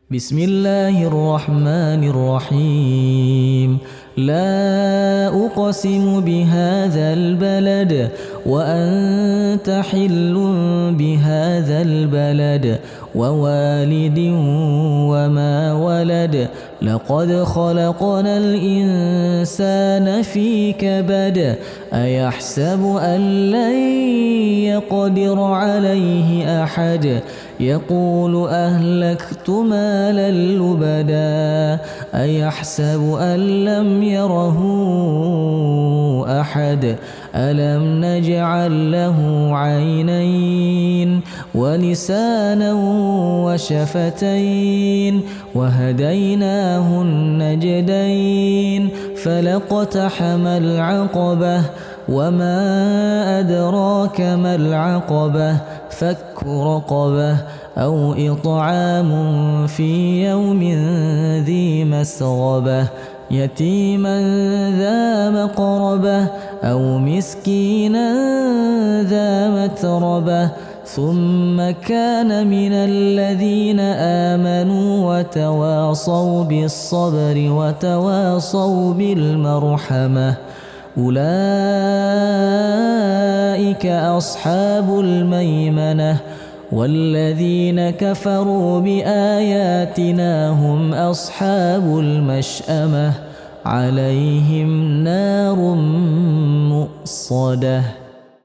بسم الله الرحمن الرحيم. لا أقسم بهذا البلد وأنت حل بهذا البلد ووالد وما ولد لقد خلقنا الإنسان في كبد أيحسب أن لن يقدر عليه أحد يقول أهلكت مالا لبدا أيحسب أن لم يره أحد ألم نجعل له عينين ولسانا وشفتين وهديناه النجدين فلاقتحم العقبة وما أدراك ما العقبة فك رقبة أو إطعام في يوم ذي مسغبة يتيما ذا مقربة أو مسكينا ذا متربة ثم كان من الذين آمنوا وتواصوا بالصبر وتواصوا بالمرحمة أولئك أصحاب الميمنة والذين كفروا بآياتنا هم أصحاب المشأمة عليهم نار مؤصدة.